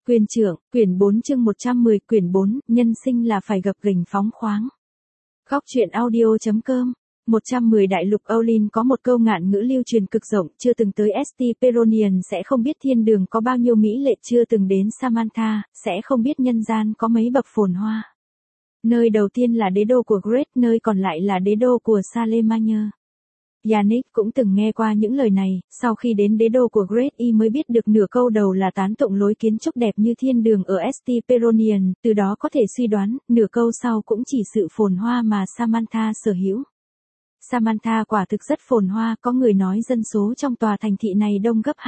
Quyền trưởng, quyển 4 chương 110, quyển 4, nhân sinh là phải gập ghềnh phóng khoáng. Góc truyện audio.com 110 Đại lục Olin có một câu ngạn ngữ lưu truyền cực rộng, chưa từng tới St. Peronian sẽ không biết thiên đường có bao nhiêu mỹ lệ, chưa từng đến Samantha, sẽ không biết nhân gian có mấy bậc phồn hoa. Nơi đầu tiên là đế đô của Great, nơi còn lại là đế đô của Salemania. Yannick cũng từng nghe qua những lời này, sau khi đến đế đô của Great y mới biết được nửa câu đầu là tán tụng lối kiến trúc đẹp như thiên đường ở St. Peronian, từ đó có thể suy đoán, nửa câu sau cũng chỉ sự phồn hoa mà Samantha sở hữu. Samantha quả thực rất phồn hoa, có người nói dân số trong tòa thành thị này đông gấp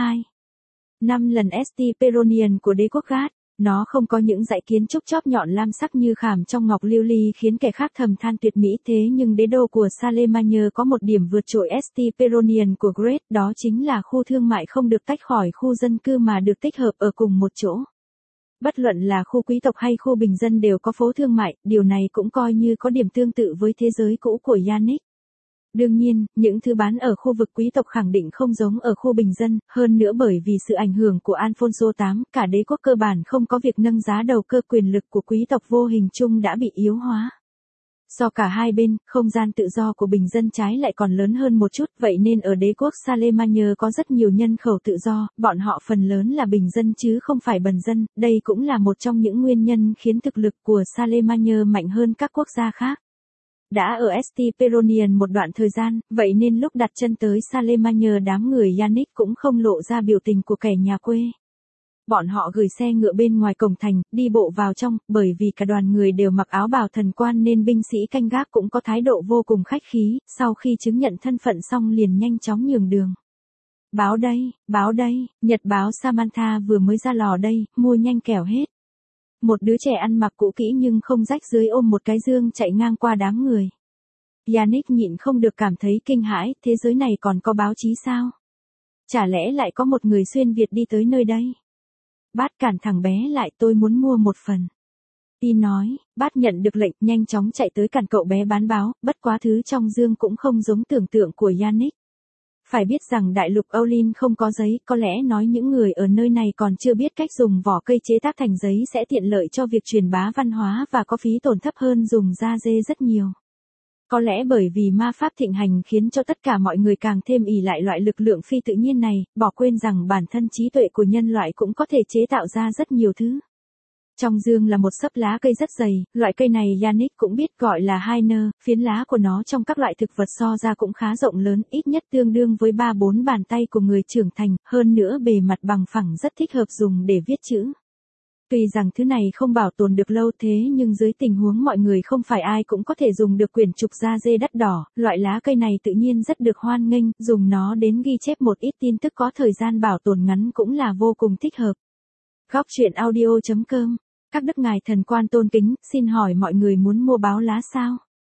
5 lần St. Peronian của đế quốc Gad. Nó không có những dãy kiến trúc chóp nhọn lam sắc như khảm trong ngọc lưu ly khiến kẻ khác thầm than tuyệt mỹ, thế nhưng đế đô của Salemania có một điểm vượt trội St. Peronian của Great, đó chính là khu thương mại không được tách khỏi khu dân cư mà được tích hợp ở cùng một chỗ. Bất luận là khu quý tộc hay khu bình dân đều có phố thương mại, điều này cũng coi như có điểm tương tự với thế giới cũ của Yannick. Đương nhiên, những thứ bán ở khu vực quý tộc khẳng định không giống ở khu bình dân, hơn nữa bởi vì sự ảnh hưởng của Alfonso VIII, cả đế quốc cơ bản không có việc nâng giá đầu cơ, quyền lực của quý tộc vô hình chung đã bị yếu hóa. Do cả hai bên, không gian tự do của bình dân trái lại còn lớn hơn một chút, vậy nên ở đế quốc Salemania có rất nhiều nhân khẩu tự do, bọn họ phần lớn là bình dân chứ không phải bần dân, đây cũng là một trong những nguyên nhân khiến thực lực của Salemania mạnh hơn các quốc gia khác. Đã ở St. Peronian một đoạn thời gian, vậy nên lúc đặt chân tới Salemania đám người Yannick cũng không lộ ra biểu tình của kẻ nhà quê. Bọn họ gửi xe ngựa bên ngoài cổng thành, đi bộ vào trong, bởi vì cả đoàn người đều mặc áo bào thần quan nên binh sĩ canh gác cũng có thái độ vô cùng khách khí, sau khi chứng nhận thân phận xong liền nhanh chóng nhường đường. Báo đây, nhật báo Samantha vừa mới ra lò đây, mua nhanh kẻo hết. Một đứa trẻ ăn mặc cũ kỹ nhưng không rách dưới ôm một cái dương chạy ngang qua đám người. Yannick nhịn không được cảm thấy kinh hãi, thế giới này còn có báo chí sao? Chả lẽ lại có một người xuyên Việt đi tới nơi đây? Bát cản thằng bé lại, tôi muốn mua một phần. Y nói, Bát nhận được lệnh nhanh chóng chạy tới cản cậu bé bán báo, bất quá thứ trong dương cũng không giống tưởng tượng của Yannick. Phải biết rằng đại lục Olin không có giấy, có lẽ nói những người ở nơi này còn chưa biết cách dùng vỏ cây chế tác thành giấy sẽ tiện lợi cho việc truyền bá văn hóa và có phí tổn thấp hơn dùng da dê rất nhiều. Có lẽ bởi vì ma pháp thịnh hành khiến cho tất cả mọi người càng thêm ỷ lại loại lực lượng phi tự nhiên này, bỏ quên rằng bản thân trí tuệ của nhân loại cũng có thể chế tạo ra rất nhiều thứ. Trong dương là một xấp lá cây rất dày, loại cây này Yannick cũng biết gọi là Hainer, phiến lá của nó trong các loại thực vật so ra cũng khá rộng lớn, ít nhất tương đương với 3-4 bàn tay của người trưởng thành, hơn nữa bề mặt bằng phẳng rất thích hợp dùng để viết chữ. Tuy rằng thứ này không bảo tồn được lâu thế nhưng dưới tình huống mọi người không phải ai cũng có thể dùng được quyển trục da dê đắt đỏ, loại lá cây này tự nhiên rất được hoan nghênh, dùng nó đến ghi chép một ít tin tức có thời gian bảo tồn ngắn cũng là vô cùng thích hợp. Góc truyện audio.com Các đức ngài thần quan tôn kính, xin hỏi mọi người muốn mua báo lá sao?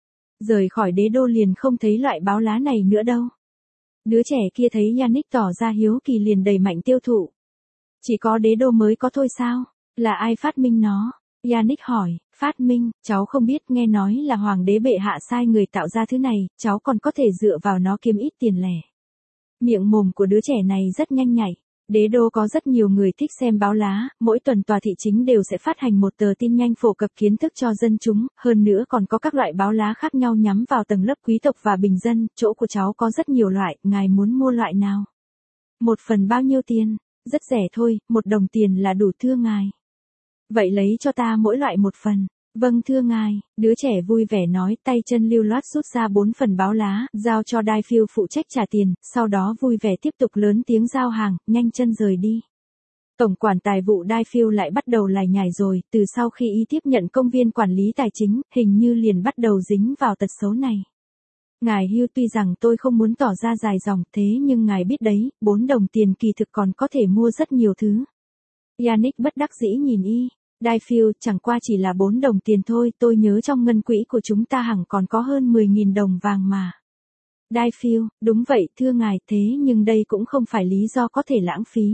Rời khỏi đế đô liền không thấy loại báo lá này nữa đâu. Đứa trẻ kia thấy Yannick tỏ ra hiếu kỳ liền đẩy mạnh tiêu thụ. Chỉ có đế đô mới có thôi sao? Là ai phát minh nó? Yannick hỏi, phát minh, cháu không biết, nghe nói là hoàng đế bệ hạ sai người tạo ra thứ này, cháu còn có thể dựa vào nó kiếm ít tiền lẻ. Miệng mồm của đứa trẻ này rất nhanh nhạy. Đế đô có rất nhiều người thích xem báo lá, mỗi tuần tòa thị chính đều sẽ phát hành một tờ tin nhanh phổ cập kiến thức cho dân chúng, hơn nữa còn có các loại báo lá khác nhau nhắm vào tầng lớp quý tộc và bình dân, chỗ của cháu có rất nhiều loại, ngài muốn mua loại nào? Một phần bao nhiêu tiền? Rất rẻ thôi, 1 đồng tiền là đủ thưa ngài. Vậy lấy cho ta mỗi loại một phần. Vâng thưa ngài, đứa trẻ vui vẻ nói, tay chân lưu loát rút ra 4 phần báo lá, giao cho Daifield phụ trách trả tiền, sau đó vui vẻ tiếp tục lớn tiếng giao hàng, nhanh chân rời đi. Tổng quản tài vụ Daifield lại bắt đầu lải nhải rồi, từ sau khi y tiếp nhận công viên quản lý tài chính, hình như liền bắt đầu dính vào tật xấu này. Ngài Hugh, tuy rằng tôi không muốn tỏ ra dài dòng thế nhưng ngài biết đấy, 4 đồng tiền kỳ thực còn có thể mua rất nhiều thứ. Yannick bất đắc dĩ nhìn y. Daifield, chẳng qua chỉ là 4 đồng tiền thôi, tôi nhớ trong ngân quỹ của chúng ta hẳn còn có hơn 10.000 đồng vàng mà. Daifield, đúng vậy thưa ngài, thế nhưng đây cũng không phải lý do có thể lãng phí.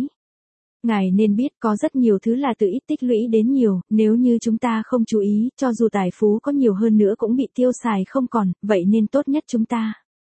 Ngài nên biết có rất nhiều thứ là từ ít tích lũy đến nhiều, nếu như chúng ta không chú ý, cho dù tài phú có nhiều hơn nữa cũng bị tiêu xài không còn, vậy nên tốt nhất chúng ta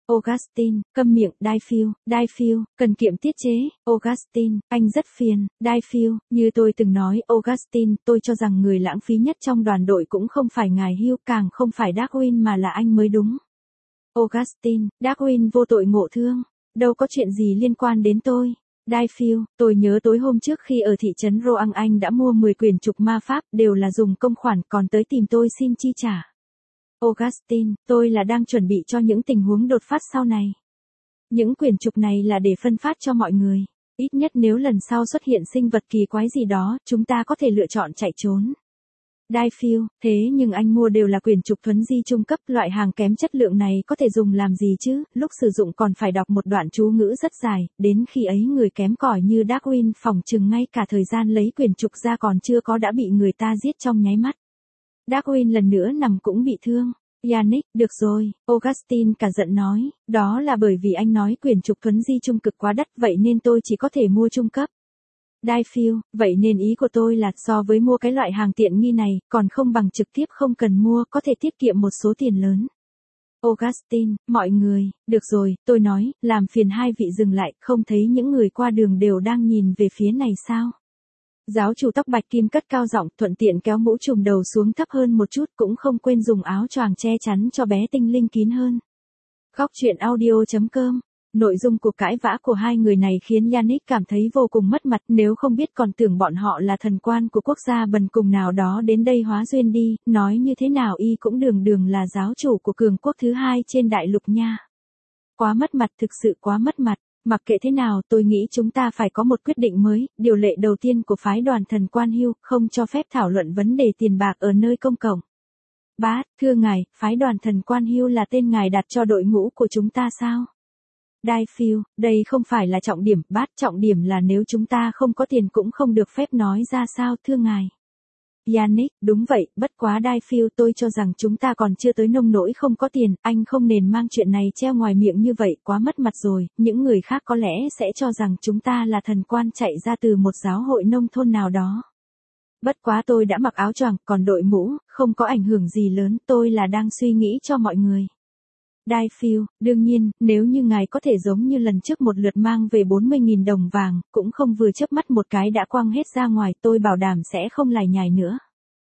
Augustine, câm miệng, Daifield, cần kiệm tiết chế, Augustine, anh rất phiền, Daifield, như tôi từng nói, Augustine, tôi cho rằng người lãng phí nhất trong đoàn đội cũng không phải ngài Hill, càng không phải Darwin mà là anh mới đúng. Augustine, Darwin vô tội ngộ thương, đâu có chuyện gì liên quan đến tôi. Daifield, tôi nhớ tối hôm trước khi ở thị trấn Roang anh đã mua 10 quyển trục ma pháp, đều là dùng công khoản, còn tới tìm tôi xin chi trả. Augustine, tôi là đang chuẩn bị cho những tình huống đột phát sau này. Những quyển trục này là để phân phát cho mọi người. Ít nhất nếu lần sau xuất hiện sinh vật kỳ quái gì đó, chúng ta có thể lựa chọn chạy trốn. Daifield, thế nhưng anh mua đều là quyển trục thuấn di trung cấp, loại hàng kém chất lượng này có thể dùng làm gì chứ, lúc sử dụng còn phải đọc một đoạn chú ngữ rất dài, đến khi ấy người kém cỏi như Darwin phỏng chừng ngay cả thời gian lấy quyển trục ra còn chưa có đã bị người ta giết trong nháy mắt. Darwin lần nữa nằm cũng bị thương. Yannick, được rồi, Augustine cả giận nói, đó là bởi vì anh nói quyển trục thuấn di trung cực quá đắt vậy nên tôi chỉ có thể mua trung cấp. Daifield, vậy nên ý của tôi là so với mua cái loại hàng tiện nghi này, còn không bằng trực tiếp không cần mua, có thể tiết kiệm một số tiền lớn. Augustine, mọi người, được rồi, tôi nói, làm phiền hai vị dừng lại, không thấy những người qua đường đều đang nhìn về phía này sao? Giáo chủ tóc bạch kim cất cao giọng, thuận tiện kéo mũ trùm đầu xuống thấp hơn một chút, cũng không quên dùng áo choàng che chắn cho bé tinh linh kín hơn. Góc truyện audio.com. Nội dung cuộc cãi vã của hai người này khiến Yannick cảm thấy vô cùng mất mặt, nếu không biết còn tưởng bọn họ là thần quan của quốc gia bần cùng nào đó đến đây hóa duyên đi, nói như thế nào y cũng đường đường là giáo chủ của cường quốc thứ hai trên đại lục nha. Quá mất mặt, thực sự quá mất mặt. Mặc kệ thế nào, tôi nghĩ chúng ta phải có một quyết định mới, điều lệ đầu tiên của phái đoàn thần quan Hill, không cho phép thảo luận vấn đề tiền bạc ở nơi công cộng. Bác, thưa ngài, phái đoàn thần quan Hill là tên ngài đặt cho đội ngũ của chúng ta sao? Daifield, đây không phải là trọng điểm, bác, trọng điểm là nếu chúng ta không có tiền cũng không được phép nói ra sao, thưa ngài. Yannick, đúng vậy, bất quá Daifield, tôi cho rằng chúng ta còn chưa tới nông nỗi không có tiền, anh không nên mang chuyện này treo ngoài miệng như vậy, quá mất mặt rồi, những người khác có lẽ sẽ cho rằng chúng ta là thần quan chạy ra từ một giáo hội nông thôn nào đó. Bất quá tôi đã mặc áo choàng, còn đội mũ, không có ảnh hưởng gì lớn, tôi là đang suy nghĩ cho mọi người. Daifield, đương nhiên, nếu như ngài có thể giống như lần trước một lượt mang về 40.000 đồng vàng, cũng không vừa chớp mắt một cái đã quăng hết ra ngoài, tôi bảo đảm sẽ không lải nhải nữa.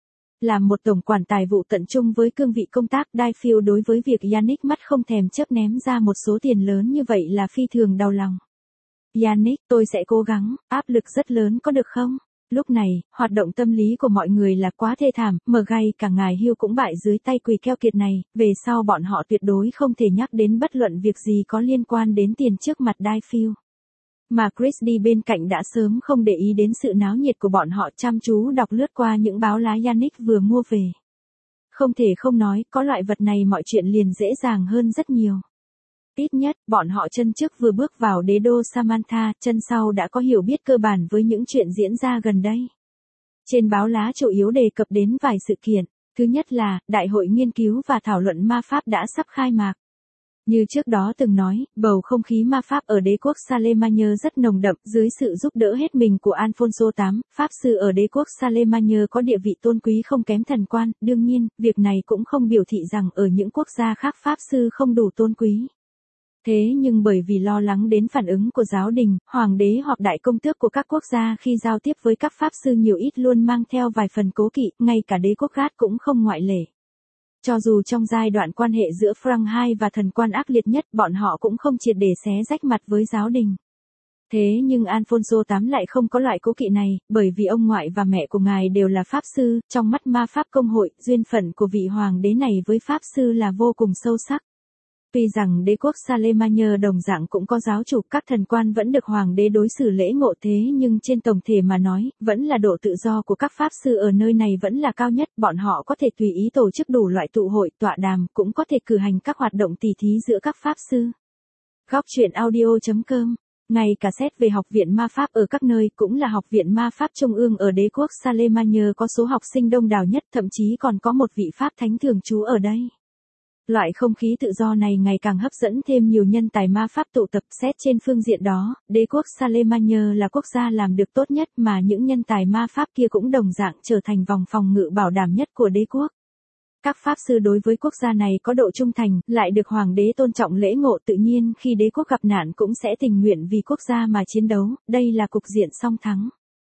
Làm một tổng quản tài vụ tận trung với cương vị công tác, Daifield đối với việc Yannick mắt không thèm chớp ném ra một số tiền lớn như vậy là phi thường đau lòng. Yannick, tôi sẽ cố gắng, áp lực rất lớn có được không? Lúc này, hoạt động tâm lý của mọi người là quá thê thảm, mờ gay cả ngài Hill cũng bại dưới tay quỷ keo kiệt này, về sau bọn họ tuyệt đối không thể nhắc đến bất luận việc gì có liên quan đến tiền trước mặt Daifield. Mà Christy bên cạnh đã sớm không để ý đến sự náo nhiệt của bọn họ, chăm chú đọc lướt qua những báo lá Yannick vừa mua về. Không thể không nói, có loại vật này mọi chuyện liền dễ dàng hơn rất nhiều. Ít nhất, bọn họ chân trước vừa bước vào đế đô Samantha, chân sau đã có hiểu biết cơ bản với những chuyện diễn ra gần đây. Trên báo lá chủ yếu đề cập đến vài sự kiện. Thứ nhất là, Đại hội nghiên cứu và thảo luận ma pháp đã sắp khai mạc. Như trước đó từng nói, bầu không khí ma pháp ở đế quốc Salemania rất nồng đậm, dưới sự giúp đỡ hết mình của Alfonso VIII, pháp sư ở đế quốc Salemania có địa vị tôn quý không kém thần quan, đương nhiên, việc này cũng không biểu thị rằng ở những quốc gia khác pháp sư không đủ tôn quý. Thế nhưng bởi vì lo lắng đến phản ứng của giáo đình, hoàng đế hoặc đại công tước của các quốc gia khi giao tiếp với các pháp sư nhiều ít luôn mang theo vài phần cố kỵ, ngay cả đế quốc Gát cũng không ngoại lệ. Cho dù trong giai đoạn quan hệ giữa Frank II và thần quan ác liệt nhất, bọn họ cũng không triệt để xé rách mặt với giáo đình. Thế nhưng Alfonso VIII lại không có loại cố kỵ này, bởi vì ông ngoại và mẹ của ngài đều là pháp sư, trong mắt ma pháp công hội, duyên phận của vị hoàng đế này với pháp sư là vô cùng sâu sắc. Tuy rằng đế quốc Salemania đồng dạng cũng có giáo chủ, các thần quan vẫn được hoàng đế đối xử lễ ngộ, thế nhưng trên tổng thể mà nói, vẫn là độ tự do của các pháp sư ở nơi này vẫn là cao nhất, bọn họ có thể tùy ý tổ chức đủ loại tụ hội, tọa đàm, cũng có thể cử hành các hoạt động tỉ thí giữa các pháp sư. Góc truyện audio.com. Ngay cả xét về học viện ma pháp ở các nơi cũng là học viện ma pháp trung ương ở đế quốc Salemania có số học sinh đông đảo nhất, thậm chí còn có một vị pháp thánh thường trú ở đây. Loại không khí tự do này ngày càng hấp dẫn thêm nhiều nhân tài ma pháp tụ tập. Xét trên phương diện đó, đế quốc Salemania là quốc gia làm được tốt nhất mà những nhân tài ma pháp kia cũng đồng dạng trở thành vòng phòng ngự bảo đảm nhất của đế quốc. Các pháp sư đối với quốc gia này có độ trung thành, lại được hoàng đế tôn trọng lễ ngộ, tự nhiên khi đế quốc gặp nạn cũng sẽ tình nguyện vì quốc gia mà chiến đấu, đây là cục diện song thắng.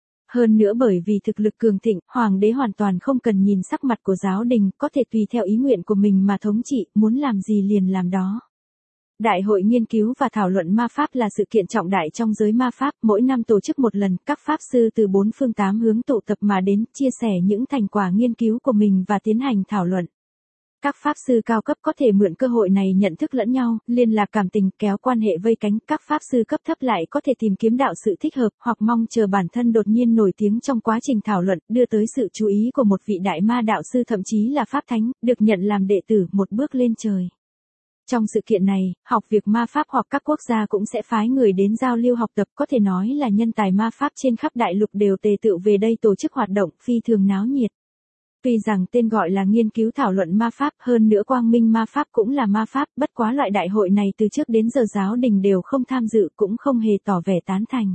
Hơn nữa bởi vì thực lực cường thịnh, hoàng đế hoàn toàn không cần nhìn sắc mặt của giáo đình, có thể tùy theo ý nguyện của mình mà thống trị, muốn làm gì liền làm đó. Đại hội nghiên cứu và thảo luận ma pháp là sự kiện trọng đại trong giới ma pháp, mỗi năm tổ chức một lần, các pháp sư từ bốn phương tám hướng tụ tập mà đến, chia sẻ những thành quả nghiên cứu của mình và tiến hành thảo luận. Các pháp sư cao cấp có thể mượn cơ hội này nhận thức lẫn nhau, liên lạc cảm tình, kéo quan hệ vây cánh. Các pháp sư cấp thấp lại có thể tìm kiếm đạo sự thích hợp, hoặc mong chờ bản thân đột nhiên nổi tiếng trong quá trình thảo luận, đưa tới sự chú ý của một vị đại ma đạo sư, thậm chí là pháp thánh, được nhận làm đệ tử, một bước lên trời. Trong sự kiện này, học việc ma pháp hoặc các quốc gia cũng sẽ phái người đến giao lưu học tập, có thể nói là nhân tài ma pháp trên khắp đại lục đều tề tựu về đây tổ chức hoạt động phi thường náo nhiệt. Tuy rằng tên gọi là nghiên cứu thảo luận ma pháp, hơn nữa quang minh ma pháp cũng là ma pháp, bất quá loại đại hội này từ trước đến giờ giáo đình đều không tham dự, cũng không hề tỏ vẻ tán thành.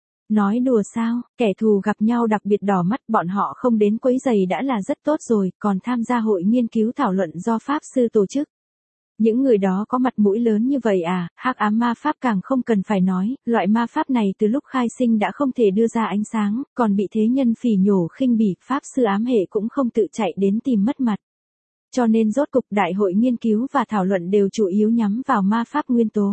Nói đùa sao, kẻ thù gặp nhau đặc biệt đỏ mắt, bọn họ không đến quấy rầy đã là rất tốt rồi, còn tham gia hội nghiên cứu thảo luận do pháp sư tổ chức. Những người đó có mặt mũi lớn như vậy à, hắc ám ma pháp càng không cần phải nói, loại ma pháp này từ lúc khai sinh đã không thể đưa ra ánh sáng, còn bị thế nhân phỉ nhổ khinh bỉ, pháp sư ám hệ cũng không tự chạy đến tìm mất mặt. Cho nên rốt cục đại hội nghiên cứu và thảo luận đều chủ yếu nhắm vào ma pháp nguyên tố.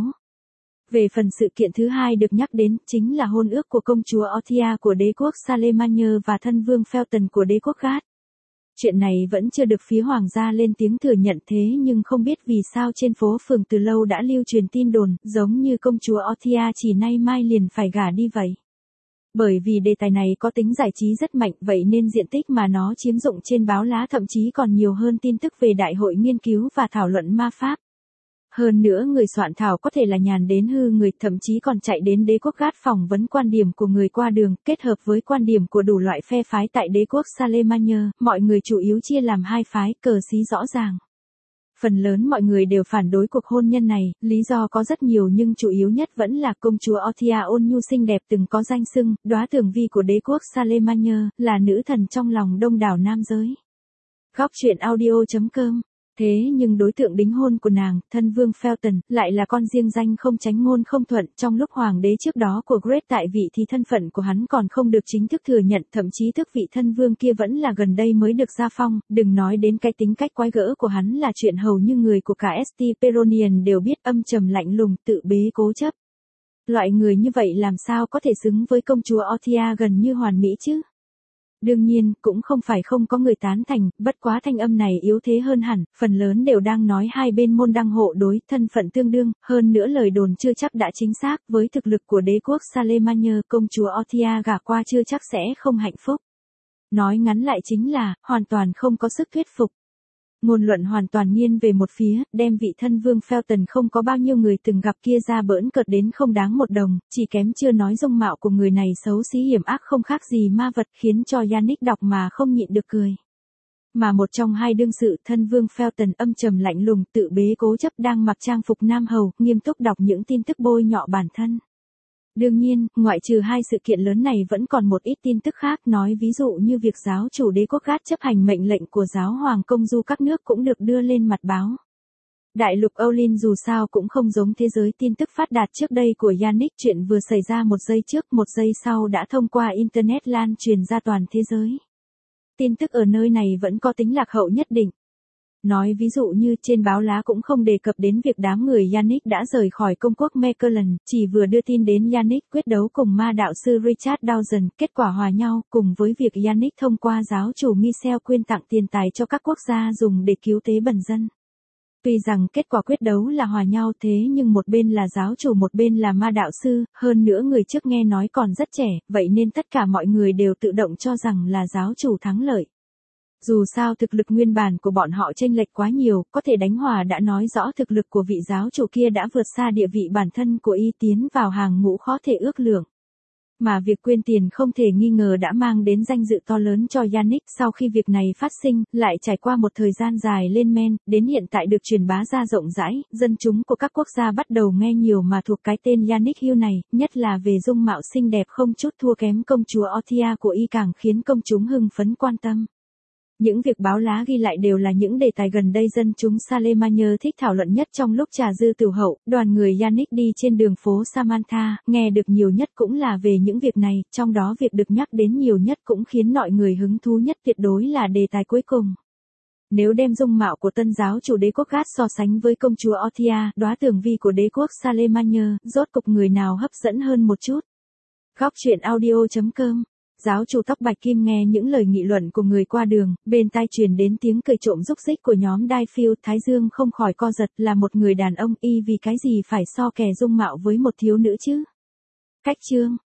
Về phần sự kiện thứ hai được nhắc đến, chính là hôn ước của công chúa Orthia của đế quốc Salemania và thân vương Felton của đế quốc Gath. Chuyện này vẫn chưa được phía hoàng gia lên tiếng thừa nhận, thế nhưng không biết vì sao trên phố phường từ lâu đã lưu truyền tin đồn, giống như công chúa Orthia chỉ nay mai liền phải gả đi vậy. Bởi vì đề tài này có tính giải trí rất mạnh, vậy nên diện tích mà nó chiếm dụng trên báo lá thậm chí còn nhiều hơn tin tức về đại hội nghiên cứu và thảo luận ma pháp. Hơn nữa người soạn thảo có thể là nhàn đến hư người, thậm chí còn chạy đến đế quốc Gath phỏng vấn quan điểm của người qua đường, kết hợp với quan điểm của đủ loại phe phái tại đế quốc Salemania, mọi người chủ yếu chia làm hai phái, cờ xí rõ ràng. Phần lớn mọi người đều phản đối cuộc hôn nhân này, lý do có rất nhiều nhưng chủ yếu nhất vẫn là công chúa Orthia ôn nhu xinh đẹp từng có danh xưng, đóa tường vi của đế quốc Salemania, là nữ thần trong lòng đông đảo nam giới. Góc truyện audio.com. Thế nhưng đối tượng đính hôn của nàng, thân vương Felton, lại là con riêng danh không tránh ngôn không thuận, trong lúc hoàng đế trước đó của Great tại vị thì thân phận của hắn còn không được chính thức thừa nhận, thậm chí tước vị thân vương kia vẫn là gần đây mới được gia phong, đừng nói đến cái tính cách quái gở của hắn là chuyện hầu như người của cả St. Peronian đều biết, âm trầm lạnh lùng, tự bế cố chấp. Loại người như vậy làm sao có thể xứng với công chúa Orthia gần như hoàn mỹ chứ? Đương nhiên, cũng không phải không có người tán thành, bất quá thanh âm này yếu thế hơn hẳn, phần lớn đều đang nói hai bên môn đăng hộ đối, thân phận tương đương, hơn nữa lời đồn chưa chắc đã chính xác, với thực lực của đế quốc Salemania, công chúa Orthia gả qua chưa chắc sẽ không hạnh phúc. Nói ngắn lại chính là, hoàn toàn không có sức thuyết phục. Ngôn luận hoàn toàn nghiêng về một phía, đem vị thân vương Felton không có bao nhiêu người từng gặp kia ra bỡn cợt đến không đáng một đồng, chỉ kém chưa nói dung mạo của người này xấu xí hiểm ác không khác gì ma vật, khiến cho Yannick đọc mà không nhịn được cười. Mà một trong hai đương sự, thân vương Felton âm trầm lạnh lùng, tự bế cố chấp đang mặc trang phục nam hầu, nghiêm túc đọc những tin tức bôi nhọ bản thân. Đương nhiên, ngoại trừ hai sự kiện lớn này vẫn còn một ít tin tức khác, nói ví dụ như việc giáo chủ đế quốc Gath chấp hành mệnh lệnh của giáo hoàng công du các nước cũng được đưa lên mặt báo. Đại lục Olin dù sao cũng không giống thế giới tin tức phát đạt trước đây của Yannick, chuyện vừa xảy ra một giây trước, một giây sau đã thông qua Internet lan truyền ra toàn thế giới. Tin tức ở nơi này vẫn có tính lạc hậu nhất định. Nói ví dụ như trên báo lá cũng không đề cập đến việc đám người Yannick đã rời khỏi công quốc Meckerland, chỉ vừa đưa tin đến Yannick quyết đấu cùng ma đạo sư Richard Dawson, kết quả hòa nhau, cùng với việc Yannick thông qua giáo chủ Michel quyên tặng tiền tài cho các quốc gia dùng để cứu tế bần dân. Tuy rằng kết quả quyết đấu là hòa nhau thế nhưng một bên là giáo chủ một bên là ma đạo sư, hơn nữa người trước nghe nói còn rất trẻ, vậy nên tất cả mọi người đều tự động cho rằng là giáo chủ thắng lợi. Dù sao thực lực nguyên bản của bọn họ chênh lệch quá nhiều, có thể đánh hòa đã nói rõ thực lực của vị giáo chủ kia đã vượt xa địa vị bản thân của y, tiến vào hàng ngũ khó thể ước lượng. Mà việc quyên tiền không thể nghi ngờ đã mang đến danh dự to lớn cho Yannick, sau khi việc này phát sinh, lại trải qua một thời gian dài lên men, đến hiện tại được truyền bá ra rộng rãi, dân chúng của các quốc gia bắt đầu nghe nhiều mà thuộc cái tên Yannick Hugh này, nhất là về dung mạo xinh đẹp không chút thua kém công chúa Orthia của y càng khiến công chúng hưng phấn quan tâm. Những việc báo lá ghi lại đều là những đề tài gần đây dân chúng Salemania thích thảo luận nhất trong lúc trà dư tửu hậu, đoàn người Yannick đi trên đường phố Samantha, nghe được nhiều nhất cũng là về những việc này, trong đó việc được nhắc đến nhiều nhất cũng khiến mọi người hứng thú nhất tuyệt đối là đề tài cuối cùng. Nếu đem dung mạo của tân giáo chủ đế quốc Gad so sánh với công chúa Orthia, đóa tường vi của đế quốc Salemania, rốt cục người nào hấp dẫn hơn một chút. Góc truyện audio.com. Giáo chủ tóc bạch kim nghe những lời nghị luận của người qua đường, bên tai truyền đến tiếng cười trộm rúc rích của nhóm Daifield, thái dương không khỏi co giật, là một người đàn ông y vì cái gì phải so kè dung mạo với một thiếu nữ chứ. Cách chương